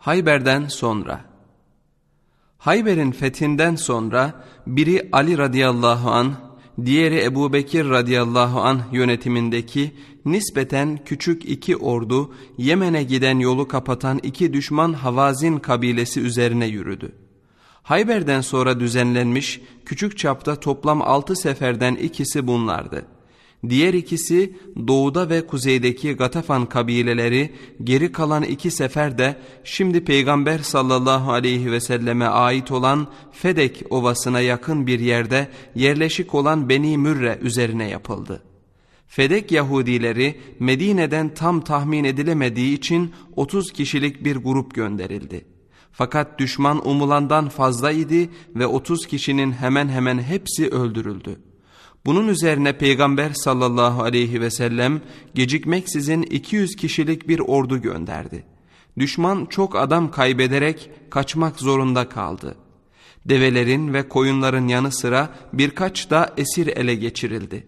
Hayber'den sonra. Hayber'in fethinden sonra biri Ali radıyallahu anh, diğeri Ebu Bekir radıyallahu anh yönetimindeki nispeten küçük iki ordu Yemen'e giden yolu kapatan iki düşman Havazin kabilesi üzerine yürüdü. Hayber'den sonra düzenlenmiş küçük çapta toplam 6 seferden ikisi bunlardı. Diğer ikisi doğuda ve kuzeydeki Gatafan kabileleri, geri kalan 2 sefer de şimdi Peygamber sallallahu aleyhi ve selleme ait olan Fedek ovasına yakın bir yerde yerleşik olan Beni Mürre üzerine yapıldı. Fedek Yahudileri Medine'den tam tahmin edilemediği için 30 kişilik bir grup gönderildi. Fakat düşman umulandan fazlaydı ve 30 kişinin hemen hemen hepsi öldürüldü. Bunun üzerine Peygamber sallallahu aleyhi ve sellem gecikmeksizin 200 kişilik bir ordu gönderdi. Düşman çok adam kaybederek kaçmak zorunda kaldı. Develerin ve koyunların yanı sıra birkaç da esir ele geçirildi.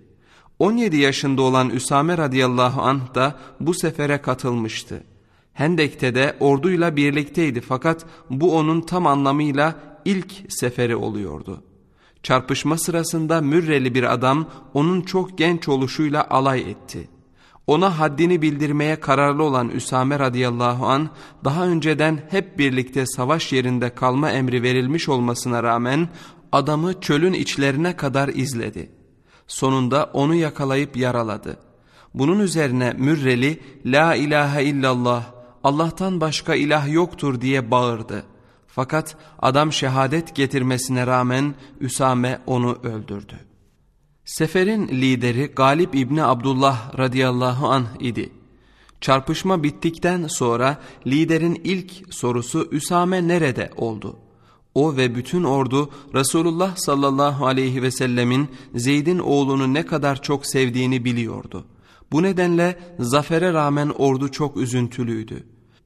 17 yaşında olan Üsame radıyallahu anh da bu sefere katılmıştı. Hendek'te de orduyla birlikteydi fakat bu onun tam anlamıyla ilk seferi oluyordu. Çarpışma sırasında Mürreli bir adam onun çok genç oluşuyla alay etti. Ona haddini bildirmeye kararlı olan Üsame radıyallahu anh daha önceden hep birlikte savaş yerinde kalma emri verilmiş olmasına rağmen adamı çölün içlerine kadar izledi. Sonunda onu yakalayıp yaraladı. Bunun üzerine Mürreli "La ilahe illallah, Allah'tan başka ilah yoktur" diye bağırdı. Fakat adam şehadet getirmesine rağmen Üsame onu öldürdü. Seferin lideri Galip İbni Abdullah radıyallahu anh idi. Çarpışma bittikten sonra liderin ilk sorusu Üsame nerede oldu? O ve bütün ordu Resulullah sallallahu aleyhi ve sellemin Zeyd'in oğlunu ne kadar çok sevdiğini biliyordu. Bu nedenle zafere rağmen ordu çok üzüntülüydü.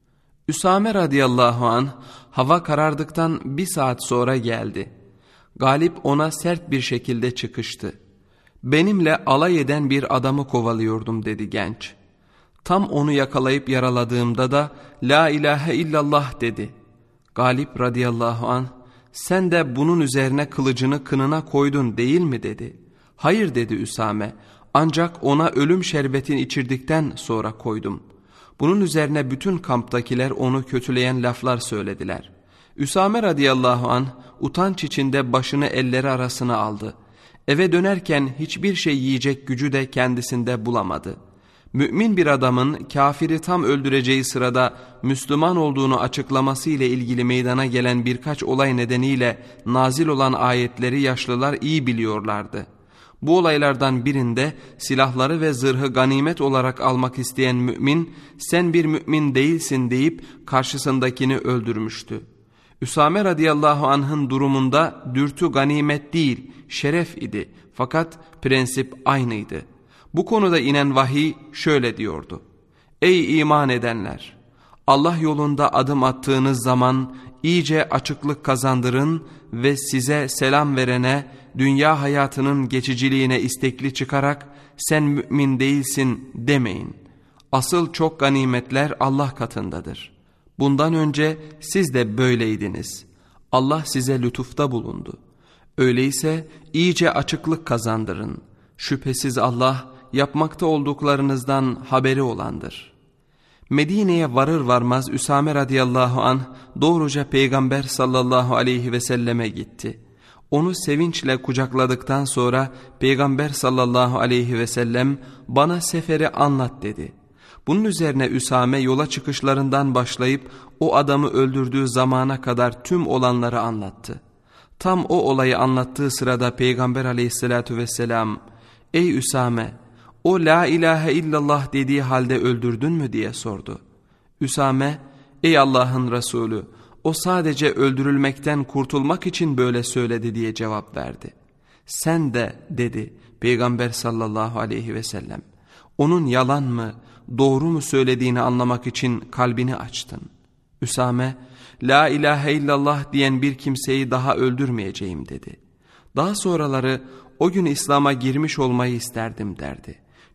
Üsame radıyallahu anh hava karardıktan 1 saat sonra geldi. Galip ona sert bir şekilde çıkıştı. "Benimle alay eden bir adamı kovalıyordum" dedi genç. Tam onu yakalayıp yaraladığımda da "La ilahe illallah" dedi. Galip radıyallahu anh "Sen de bunun üzerine kılıcını kınına koydun değil mi?" dedi. "Hayır" dedi Üsame, "ancak ona ölüm şerbetini içirdikten sonra koydum." Bunun üzerine bütün kamptakiler onu kötüleyen laflar söylediler. Üsame radıyallahu anh utanç içinde başını elleri arasına aldı. Eve dönerken hiçbir şey yiyecek gücü de kendisinde bulamadı. Mümin bir adamın kafiri tam öldüreceği sırada Müslüman olduğunu açıklaması ile ilgili meydana gelen birkaç olay nedeniyle nazil olan ayetleri yaşlılar iyi biliyorlardı. Bu olaylardan birinde silahları ve zırhı ganimet olarak almak isteyen mümin "Sen bir mümin değilsin" deyip karşısındakini öldürmüştü. Üsame radıyallahu anh'ın durumunda dürtü ganimet değil şeref idi fakat prensip aynıydı. Bu konuda inen vahiy şöyle diyordu: "Ey iman edenler! Allah yolunda adım attığınız zaman iyice açıklık kazandırın ve size selam verene dünya hayatının geçiciliğine istekli çıkarak sen mümin değilsin demeyin. Asıl çok ganimetler Allah katındadır. Bundan önce siz de böyleydiniz. Allah size lütufta bulundu. Öyleyse iyice açıklık kazandırın. Şüphesiz Allah yapmakta olduklarınızdan haberi olandır." Medine'ye varır varmaz Üsame radıyallahu anh doğruca Peygamber sallallahu aleyhi ve selleme gitti. Onu sevinçle kucakladıktan sonra Peygamber sallallahu aleyhi ve sellem "Bana seferi anlat" dedi. Bunun üzerine Üsame yola çıkışlarından başlayıp o adamı öldürdüğü zamana kadar tüm olanları anlattı. Tam o olayı anlattığı sırada Peygamber aleyhissalatu vesselam "Ey Üsame, o la ilahe illallah dediği halde öldürdün mü?" diye sordu. Üsame "Ey Allah'ın Resulü, o sadece öldürülmekten kurtulmak için böyle söyledi" diye cevap verdi. "Sen de" dedi Peygamber sallallahu aleyhi ve sellem, "onun yalan mı, doğru mu söylediğini anlamak için kalbini açtın." Üsame "La ilahe illallah diyen bir kimseyi daha öldürmeyeceğim" dedi. Daha sonraları "O gün İslam'a girmiş olmayı isterdim" derdi.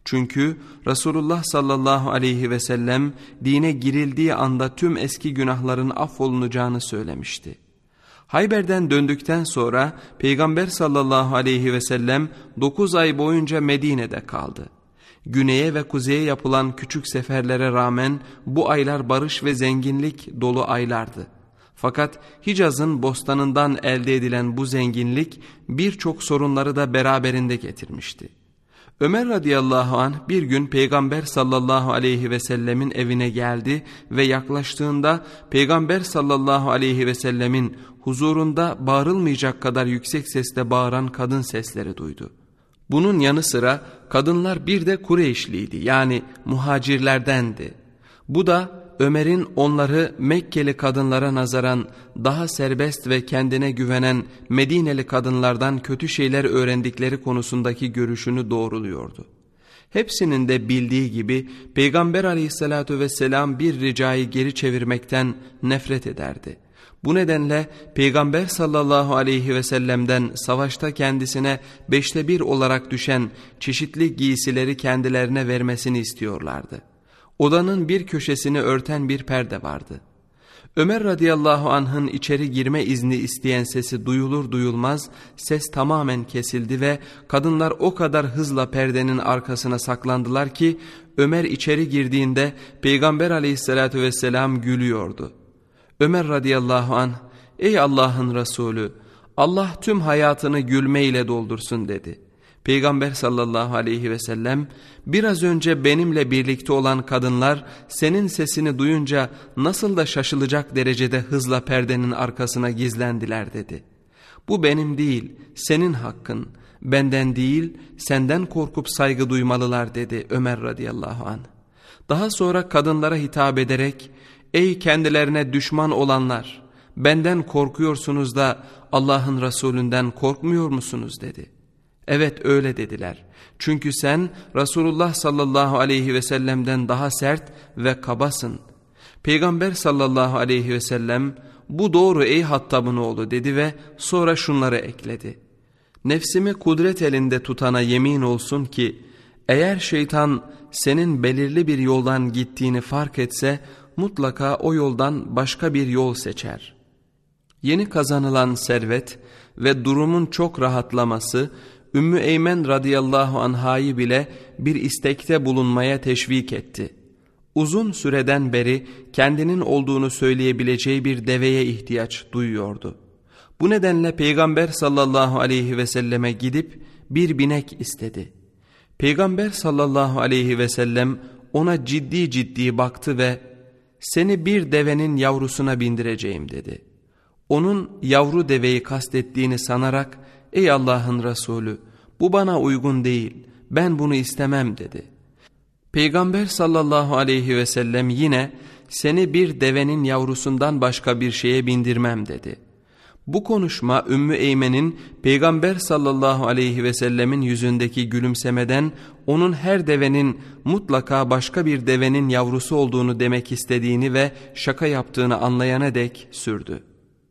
Çünkü Resulullah sallallahu aleyhi ve sellem dine girildiği anda tüm eski günahların affolunacağını söylemişti. Hayber'den döndükten sonra Peygamber sallallahu aleyhi ve sellem 9 ay boyunca Medine'de kaldı. Güneye ve kuzeye yapılan küçük seferlere rağmen bu aylar barış ve zenginlik dolu aylardı. Fakat Hicaz'ın bostanından elde edilen bu zenginlik birçok sorunları da beraberinde getirmişti. Ömer radıyallahu anh bir gün Peygamber sallallahu aleyhi ve sellemin evine geldi ve yaklaştığında Peygamber sallallahu aleyhi ve sellemin huzurunda bağırılmayacak kadar yüksek sesle bağıran kadın sesleri duydu. Bunun yanı sıra kadınlar bir de Kureyşliydi, yani muhacirlerdendi. Bu da Ömer'in onları Mekkeli kadınlara nazaran daha serbest ve kendine güvenen Medineli kadınlardan kötü şeyler öğrendikleri konusundaki görüşünü doğruluyordu. Hepsinin de bildiği gibi Peygamber aleyhissalatu vesselam bir ricayı geri çevirmekten nefret ederdi. Bu nedenle Peygamber sallallahu aleyhi ve sellem'den savaşta kendisine 1/5 olarak düşen çeşitli giysileri kendilerine vermesini istiyorlardı. Odanın bir köşesini örten bir perde vardı. Ömer radıyallahu anh'ın içeri girme izni isteyen sesi duyulur duyulmaz ses tamamen kesildi ve kadınlar o kadar hızla perdenin arkasına saklandılar ki Ömer içeri girdiğinde Peygamber aleyhissalatu vesselam gülüyordu. Ömer radıyallahu anh, "Ey Allah'ın Resulü, Allah tüm hayatını gülmeyle doldursun," dedi. Peygamber sallallahu aleyhi ve sellem, "Biraz önce benimle birlikte olan kadınlar senin sesini duyunca nasıl da şaşılacak derecede hızla perdenin arkasına gizlendiler," dedi. "Bu benim değil, senin hakkın. Benden değil, senden korkup saygı duymalılar," dedi Ömer radıyallahu anh. Daha sonra kadınlara hitap ederek, "Ey kendilerine düşman olanlar, benden korkuyorsunuz da Allah'ın Resulünden korkmuyor musunuz?" dedi. "Evet öyle," dediler. "Çünkü sen Resulullah sallallahu aleyhi ve sellem'den daha sert ve kabasın." Peygamber sallallahu aleyhi ve sellem, "Bu doğru ey Hattab'ın oğlu," dedi ve sonra şunları ekledi. "Nefsimi kudret elinde tutana yemin olsun ki eğer şeytan senin belirli bir yoldan gittiğini fark etse mutlaka o yoldan başka bir yol seçer." Yeni kazanılan servet ve durumun çok rahatlaması Ümmü Eymen radıyallahu anhayı bile bir istekte bulunmaya teşvik etti. Uzun süreden beri kendinin olduğunu söyleyebileceği bir deveye ihtiyaç duyuyordu. Bu nedenle Peygamber sallallahu aleyhi ve selleme gidip bir binek istedi. Peygamber sallallahu aleyhi ve sellem ona ciddi ciddi baktı ve "Seni bir devenin yavrusuna bindireceğim," dedi. Onun yavru deveyi kastettiğini sanarak, "Ey Allah'ın Resulü, bu bana uygun değil, ben bunu istemem," dedi. Peygamber sallallahu aleyhi ve sellem yine "Seni bir devenin yavrusundan başka bir şeye bindirmem," dedi. Bu konuşma Ümmü Eymen'in Peygamber sallallahu aleyhi ve sellemin yüzündeki gülümsemeden onun her devenin mutlaka başka bir devenin yavrusu olduğunu demek istediğini ve şaka yaptığını anlayana dek sürdü.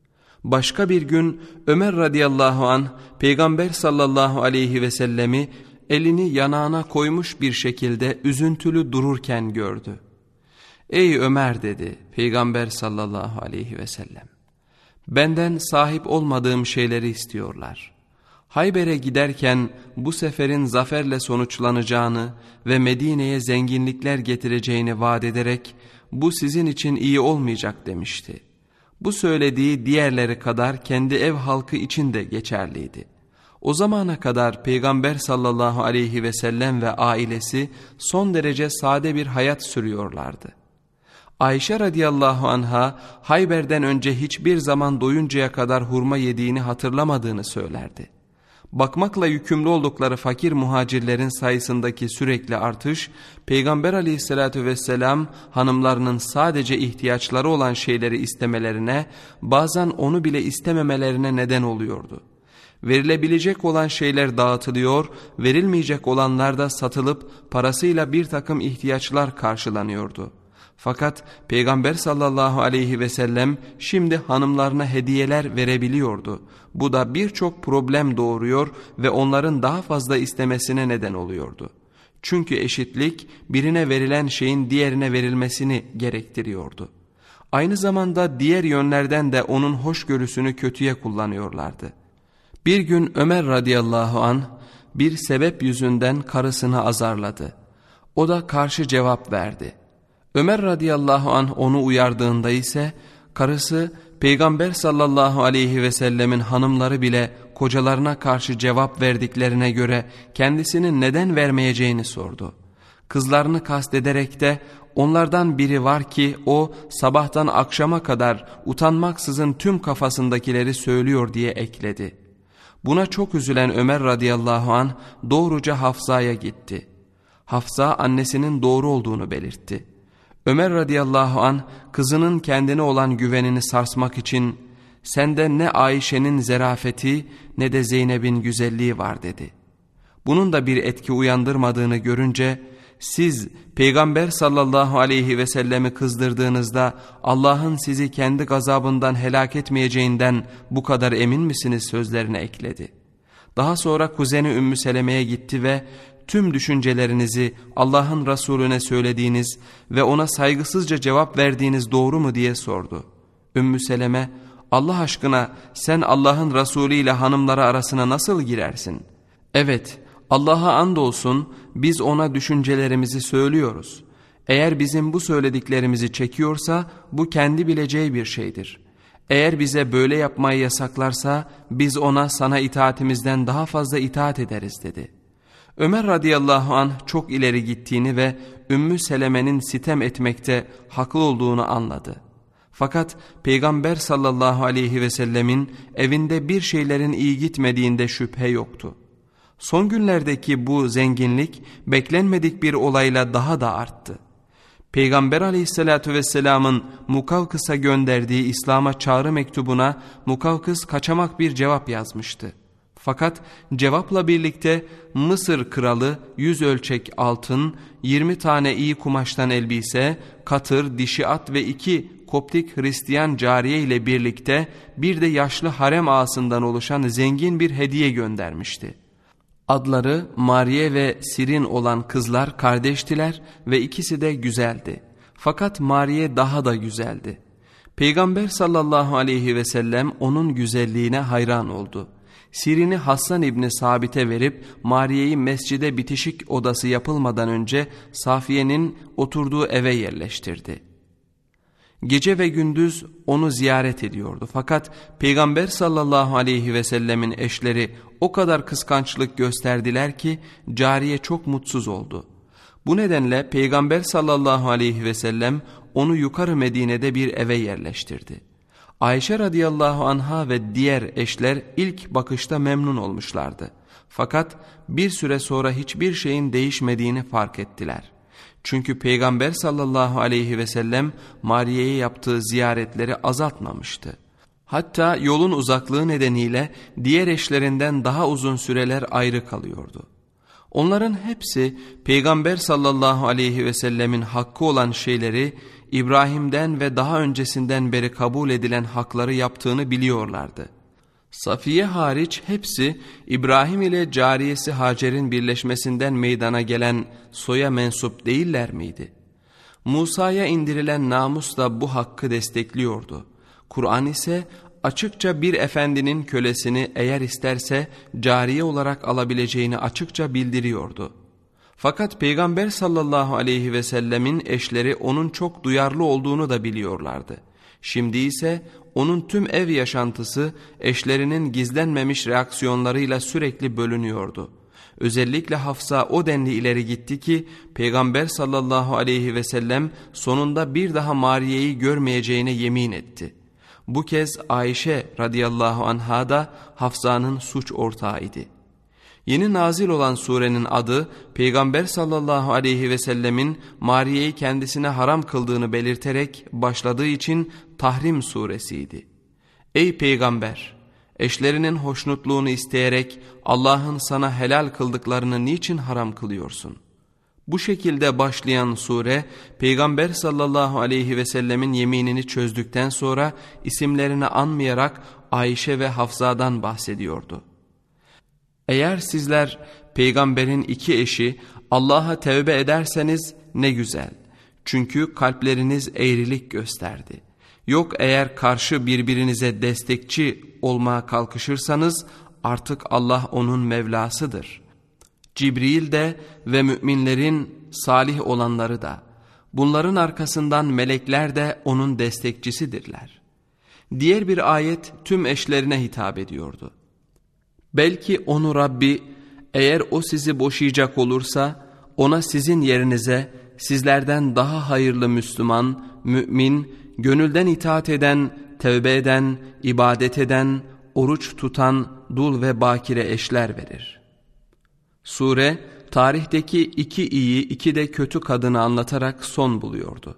Başka bir gün Ömer radıyallahu anh Peygamber sallallahu aleyhi ve sellemi elini yanağına koymuş bir şekilde üzüntülü dururken gördü. "Ey Ömer," dedi Peygamber sallallahu aleyhi ve sellem, "benden sahip olmadığım şeyleri istiyorlar. Hayber'e giderken bu seferin zaferle sonuçlanacağını ve Medine'ye zenginlikler getireceğini vaat ederek bu sizin için iyi olmayacak demişti." Bu söylediği diğerleri kadar kendi ev halkı için de geçerliydi. O zamana kadar Peygamber sallallahu aleyhi ve sellem ve ailesi son derece sade bir hayat sürüyorlardı. Ayşe radıyallahu anha Hayber'den önce hiçbir zaman doyuncaya kadar hurma yediğini hatırlamadığını söylerdi. Bakmakla yükümlü oldukları fakir muhacirlerin sayısındaki sürekli artış, Peygamber aleyhissalatu vesselam hanımlarının sadece ihtiyaçları olan şeyleri istemelerine, bazen onu bile istememelerine neden oluyordu. Verilebilecek olan şeyler dağıtılıyor, verilmeyecek olanlar da satılıp parasıyla bir takım ihtiyaçlar karşılanıyordu. Fakat Peygamber sallallahu aleyhi ve sellem şimdi hanımlarına hediyeler verebiliyordu. Bu da birçok problem doğuruyor ve onların daha fazla istemesine neden oluyordu. Çünkü eşitlik birine verilen şeyin diğerine verilmesini gerektiriyordu. Aynı zamanda diğer yönlerden de onun hoşgörüsünü kötüye kullanıyorlardı. Bir gün Ömer radıyallahu anh bir sebep yüzünden karısını azarladı. O da karşı cevap verdi. Ömer radıyallahu anh onu uyardığında ise karısı Peygamber sallallahu aleyhi ve sellemin hanımları bile kocalarına karşı cevap verdiklerine göre kendisinin neden vermeyeceğini sordu. Kızlarını kastederek de onlardan biri var ki o sabahtan akşama kadar utanmaksızın tüm kafasındakileri söylüyor diye ekledi. Buna çok üzülen Ömer radıyallahu anh doğruca Hafsa'ya gitti. Hafsa annesinin doğru olduğunu belirtti. Ömer radıyallahu anh kızının kendine olan güvenini sarsmak için sende ne Ayşe'nin zerafeti ne de Zeynep'in güzelliği var dedi. Bunun da bir etki uyandırmadığını görünce siz Peygamber sallallahu aleyhi ve sellemi kızdırdığınızda Allah'ın sizi kendi gazabından helak etmeyeceğinden bu kadar emin misiniz sözlerine ekledi. Daha sonra kuzeni Ümmü Seleme'ye gitti ve tüm düşüncelerinizi Allah'ın Resulüne söylediğiniz ve ona saygısızca cevap verdiğiniz doğru mu diye sordu. Ümmü Seleme, Allah aşkına sen Allah'ın Resulü ile hanımları arasına nasıl girersin? Evet, Allah'a andolsun biz ona düşüncelerimizi söylüyoruz. Eğer bizim bu söylediklerimizi çekiyorsa bu kendi bileceği bir şeydir. Eğer bize böyle yapmayı yasaklarsa biz ona sana itaatimizden daha fazla itaat ederiz dedi. Ömer radıyallahu anh çok ileri gittiğini ve Ümmü Seleme'nin sitem etmekte haklı olduğunu anladı. Fakat Peygamber sallallahu aleyhi ve sellemin evinde bir şeylerin iyi gitmediğinde şüphe yoktu. Son günlerdeki bu zenginlik beklenmedik bir olayla daha da arttı. Peygamber aleyhissalatü vesselamın Mukavkıs'a gönderdiği İslam'a çağrı mektubuna Mukavkıs kaçamak bir cevap yazmıştı. Fakat cevapla birlikte Mısır kralı 100 ölçek altın, 20 tane iyi kumaştan elbise, katır, dişi at ve 2 Koptik Hristiyan cariye ile birlikte bir de yaşlı harem ağasından oluşan zengin bir hediye göndermişti. Adları Mariye ve Sirin olan kızlar kardeştiler ve ikisi de güzeldi. Fakat Mariye daha da güzeldi. Peygamber sallallahu aleyhi ve sellem onun güzelliğine hayran oldu. Sirin'i Hassan İbni Sabit'e verip Mariye'yi mescide bitişik odası yapılmadan önce Safiye'nin oturduğu eve yerleştirdi. Gece ve gündüz onu ziyaret ediyordu. Fakat Peygamber sallallahu aleyhi ve sellemin eşleri o kadar kıskançlık gösterdiler ki cariye çok mutsuz oldu. Bu nedenle Peygamber sallallahu aleyhi ve sellem onu yukarı Medine'de bir eve yerleştirdi. Ayşe radıyallahu anha ve diğer eşler ilk bakışta memnun olmuşlardı. Fakat bir süre sonra hiçbir şeyin değişmediğini fark ettiler. Çünkü Peygamber sallallahu aleyhi ve sellem Mariye'ye yaptığı ziyaretleri azaltmamıştı. Hatta yolun uzaklığı nedeniyle diğer eşlerinden daha uzun süreler ayrı kalıyordu. Onların hepsi Peygamber sallallahu aleyhi ve sellemin hakkı olan şeyleri İbrahim'den ve daha öncesinden beri kabul edilen hakları yaptığını biliyorlardı. Safiye hariç hepsi İbrahim ile cariyesi Hacer'in birleşmesinden meydana gelen soya mensup değiller miydi? Musa'ya indirilen namus da bu hakkı destekliyordu. Kur'an ise açıkça bir efendinin kölesini eğer isterse cariye olarak alabileceğini açıkça bildiriyordu. Fakat Peygamber sallallahu aleyhi ve sellemin eşleri onun çok duyarlı olduğunu da biliyorlardı. Şimdi ise onun tüm ev yaşantısı eşlerinin gizlenmemiş reaksiyonlarıyla sürekli bölünüyordu. Özellikle Hafsa o denli ileri gitti ki Peygamber sallallahu aleyhi ve sellem sonunda bir daha Mariye'yi görmeyeceğine yemin etti. Bu kez Ayşe radıyallahu anha da Hafsa'nın suç ortağıydı. Yeni nazil olan surenin adı Peygamber sallallahu aleyhi ve sellemin Mariye'yi kendisine haram kıldığını belirterek başladığı için Tahrim suresiydi. Ey Peygamber! Eşlerinin hoşnutluğunu isteyerek Allah'ın sana helal kıldıklarını niçin haram kılıyorsun? Bu şekilde başlayan sure Peygamber sallallahu aleyhi ve sellemin yeminini çözdükten sonra isimlerini anmayarak Ayşe ve Hafsa'dan bahsediyordu. Eğer sizler peygamberin iki eşi Allah'a tevbe ederseniz ne güzel. Çünkü kalpleriniz eğrilik gösterdi. Yok eğer karşı birbirinize destekçi olmaya kalkışırsanız artık Allah onun Mevlasıdır. Cibril de ve müminlerin salih olanları da, bunların arkasından melekler de onun destekçisidirler. Diğer bir ayet tüm eşlerine hitap ediyordu. Belki onu Rabbi, eğer o sizi boşayacak olursa, ona sizin yerinize sizlerden daha hayırlı Müslüman, mümin, gönülden itaat eden, tevbe eden, ibadet eden, oruç tutan, dul ve bakire eşler verir. Sure, tarihteki iki iyi, iki de kötü kadını anlatarak son buluyordu.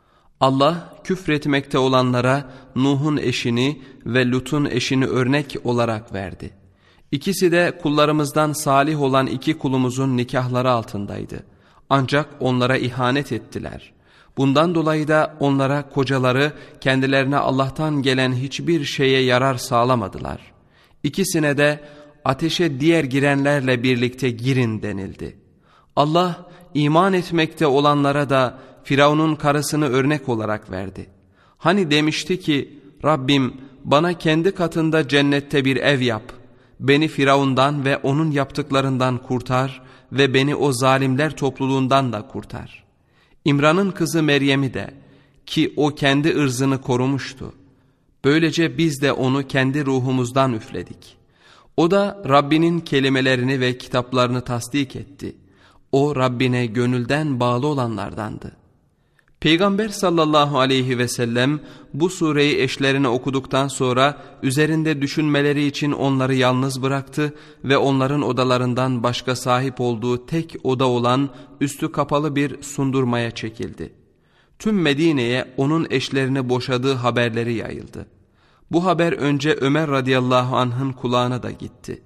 Allah, küfretmekte olanlara Nuh'un eşini ve Lut'un eşini örnek olarak verdi. İkisi de kullarımızdan salih olan iki kulumuzun nikahları altındaydı. Ancak onlara ihanet ettiler. Bundan dolayı da onlara kocaları kendilerine Allah'tan gelen hiçbir şeye yarar sağlamadılar. İkisine de ateşe diğer girenlerle birlikte girin denildi. Allah iman etmekte olanlara da Firavun'un karısını örnek olarak verdi. Hani demişti ki Rabbim bana kendi katında cennette bir ev yap. Beni Firavun'dan ve onun yaptıklarından kurtar ve beni o zalimler topluluğundan da kurtar. İmran'ın kızı Meryem'i de ki o kendi ırzını korumuştu. Böylece biz de onu kendi ruhumuzdan üfledik. O da Rabbinin kelimelerini ve kitaplarını tasdik etti. O Rabbine gönülden bağlı olanlardandı. Peygamber sallallahu aleyhi ve sellem bu sureyi eşlerine okuduktan sonra üzerinde düşünmeleri için onları yalnız bıraktı ve onların odalarından başka sahip olduğu tek oda olan üstü kapalı bir sundurmaya çekildi. Tüm Medine'ye onun eşlerini boşadığı haberleri yayıldı. Bu haber önce Ömer radıyallahu anh'ın kulağına da gitti.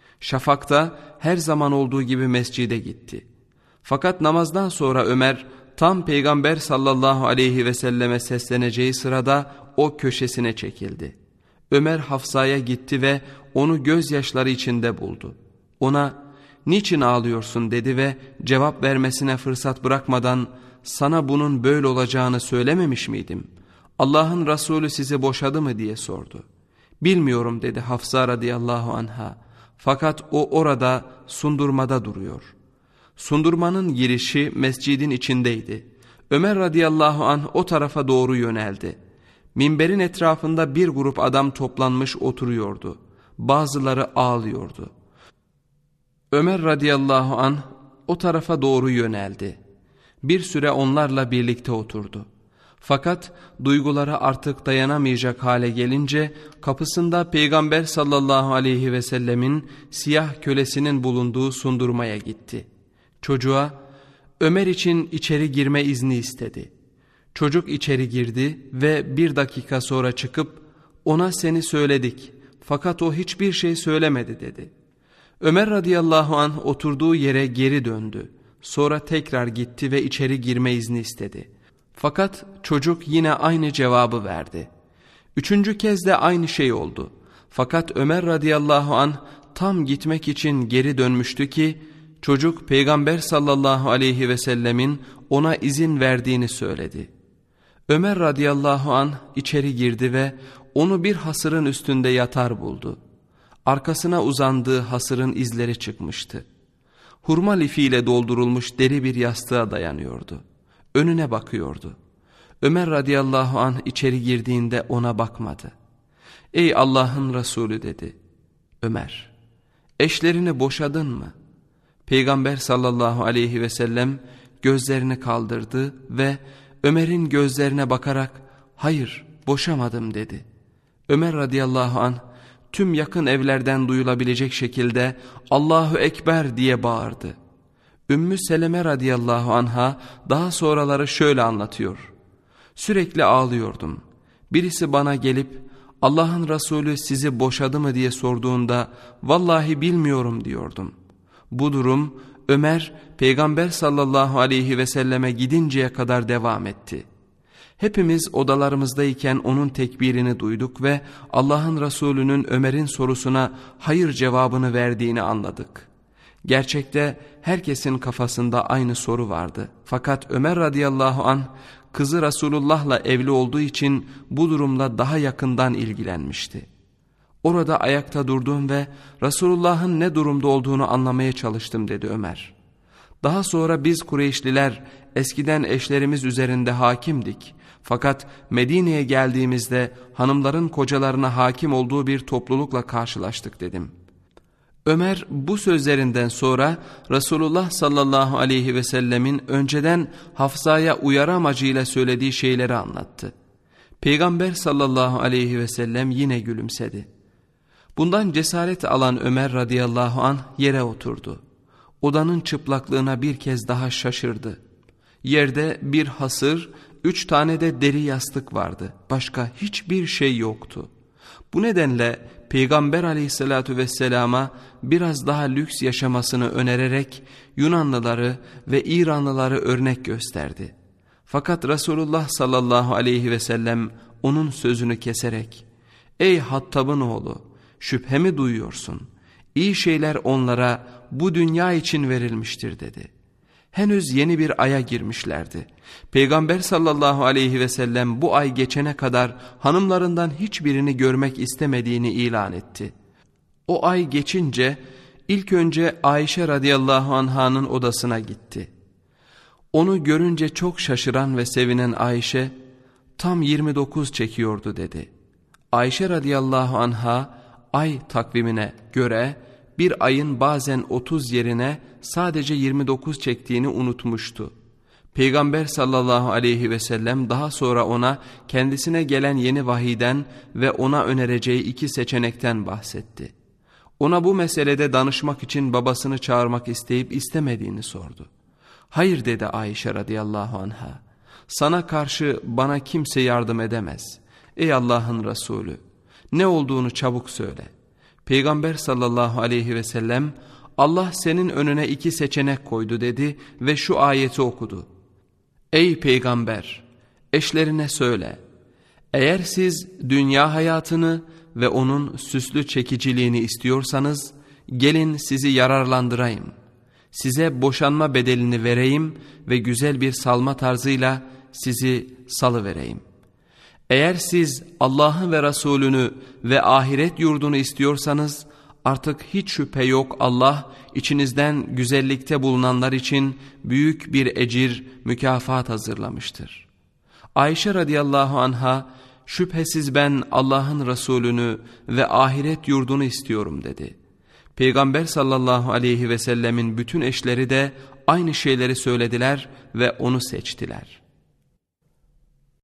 Şafakta her zaman olduğu gibi mescide gitti. Fakat namazdan sonra Ömer tam Peygamber sallallahu aleyhi ve selleme sesleneceği sırada o köşesine çekildi. Ömer Hafsa'ya gitti ve onu gözyaşları içinde buldu. Ona "Niçin ağlıyorsun?" dedi ve cevap vermesine fırsat bırakmadan "Sana bunun böyle olacağını söylememiş miydim? Allah'ın Resulü sizi boşadı mı?" diye sordu. "Bilmiyorum" dedi Hafsa radıyallahu anha. Fakat o orada sundurmada duruyor. Sundurmanın girişi mescidin içindeydi. Ömer radıyallahu anh o tarafa doğru yöneldi. Minberin etrafında bir grup adam toplanmış oturuyordu. Bazıları ağlıyordu. Ömer radıyallahu anh o tarafa doğru yöneldi. Bir süre onlarla birlikte oturdu. Fakat duyguları artık dayanamayacak hale gelince kapısında Peygamber sallallahu aleyhi ve sellemin siyah kölesinin bulunduğu sundurmaya gitti. Çocuğa Ömer için içeri girme izni istedi. Çocuk içeri girdi ve 1 dakika sonra çıkıp "Ona seni söyledik fakat o hiçbir şey söylemedi" dedi. Ömer radıyallahu anh oturduğu yere geri döndü. Sonra tekrar gitti ve içeri girme izni istedi. Fakat çocuk yine aynı cevabı verdi. 3. kez de aynı şey oldu. Fakat Ömer radıyallahu anh tam gitmek için geri dönmüştü ki çocuk Peygamber sallallahu aleyhi ve sellemin ona izin verdiğini söyledi. Ömer radıyallahu anh içeri girdi ve onu bir hasırın üstünde yatar buldu. Arkasına uzandığı hasırın izleri çıkmıştı. Hurma lifiyle doldurulmuş deri bir yastığa dayanıyordu. Önüne bakıyordu. Ömer radıyallahu anh içeri girdiğinde ona bakmadı. "Ey Allah'ın Resulü" dedi. Ömer, "Eşlerini boşadın mı?" Peygamber sallallahu aleyhi ve sellem gözlerini kaldırdı ve Ömer'in gözlerine bakarak "Hayır, boşamadım" dedi. Ömer radıyallahu anh tüm yakın evlerden duyulabilecek şekilde "Allahu Ekber" diye bağırdı. Ümmü Seleme radıyallahu anha daha sonraları şöyle anlatıyor. "Sürekli ağlıyordum. Birisi bana gelip Allah'ın Resulü sizi boşadı mı diye sorduğunda vallahi bilmiyorum diyordum. Bu durum Ömer Peygamber sallallahu aleyhi ve selleme gidinceye kadar devam etti. Hepimiz odalarımızdayken onun tekbirini duyduk ve Allah'ın Resulü'nün Ömer'in sorusuna hayır cevabını verdiğini anladık. Gerçekte herkesin kafasında aynı soru vardı. Fakat Ömer radıyallahu anh kızı Resulullah'la evli olduğu için bu durumla daha yakından ilgilenmişti. Orada ayakta durdum ve Resulullah'ın ne durumda olduğunu anlamaya çalıştım dedi Ömer. Daha sonra biz Kureyşliler eskiden eşlerimiz üzerinde hakimdik. Fakat Medine'ye geldiğimizde hanımların kocalarına hakim olduğu bir toplulukla karşılaştık dedim. Ömer bu sözlerinden sonra Resulullah sallallahu aleyhi ve sellemin önceden Hafsa'ya uyarı amacıyla söylediği şeyleri anlattı. Peygamber sallallahu aleyhi ve sellem yine gülümsedi. Bundan cesaret alan Ömer radıyallahu anh yere oturdu. Odanın çıplaklığına bir kez daha şaşırdı. Yerde bir hasır, 3 tane de deri yastık vardı. Başka hiçbir şey yoktu. Bu nedenle Peygamber aleyhissalatu vesselama biraz daha lüks yaşamasını önererek Yunanlıları ve İranlıları örnek gösterdi. Fakat Resulullah sallallahu aleyhi ve sellem onun sözünü keserek, "Ey Hattab'ın oğlu, şüphe mi duyuyorsun? İyi şeyler onlara bu dünya için verilmiştir" dedi. Henüz yeni bir aya girmişlerdi. Peygamber sallallahu aleyhi ve sellem bu ay geçene kadar hanımlarından hiçbirini görmek istemediğini ilan etti. O ay geçince ilk önce Ayşe radıyallahu anh'ın odasına gitti. Onu görünce çok şaşıran ve sevinen Ayşe, "Tam 29 çekiyordu" dedi. Ayşe radıyallahu anh'a ay takvimine göre bir ayın bazen 30 yerine sadece 29 çektiğini unutmuştu. Peygamber sallallahu aleyhi ve sellem daha sonra ona kendisine gelen yeni vahiyden ve ona önereceği 2 seçenekten bahsetti. Ona bu meselede danışmak için babasını çağırmak isteyip istemediğini sordu. "Hayır" dedi Ayşe radıyallahu anha. "Sana karşı bana kimse yardım edemez. Ey Allah'ın Resulü, ne olduğunu çabuk söyle." Peygamber sallallahu aleyhi ve sellem, "Allah senin önüne 2 seçenek koydu" dedi ve şu ayeti okudu. "Ey Peygamber, eşlerine söyle, eğer siz dünya hayatını ve onun süslü çekiciliğini istiyorsanız, gelin sizi yararlandırayım. Size boşanma bedelini vereyim ve güzel bir salma tarzıyla sizi salıvereyim. Eğer siz Allah'ı ve Resulünü ve ahiret yurdunu istiyorsanız, artık hiç şüphe yok Allah içinizden güzellikte bulunanlar için büyük bir ecir, mükafat hazırlamıştır." Ayşe radıyallahu anha, "Şüphesiz ben Allah'ın Resulünü ve ahiret yurdunu istiyorum" dedi. Peygamber sallallahu aleyhi ve sellemin bütün eşleri de aynı şeyleri söylediler ve onu seçtiler.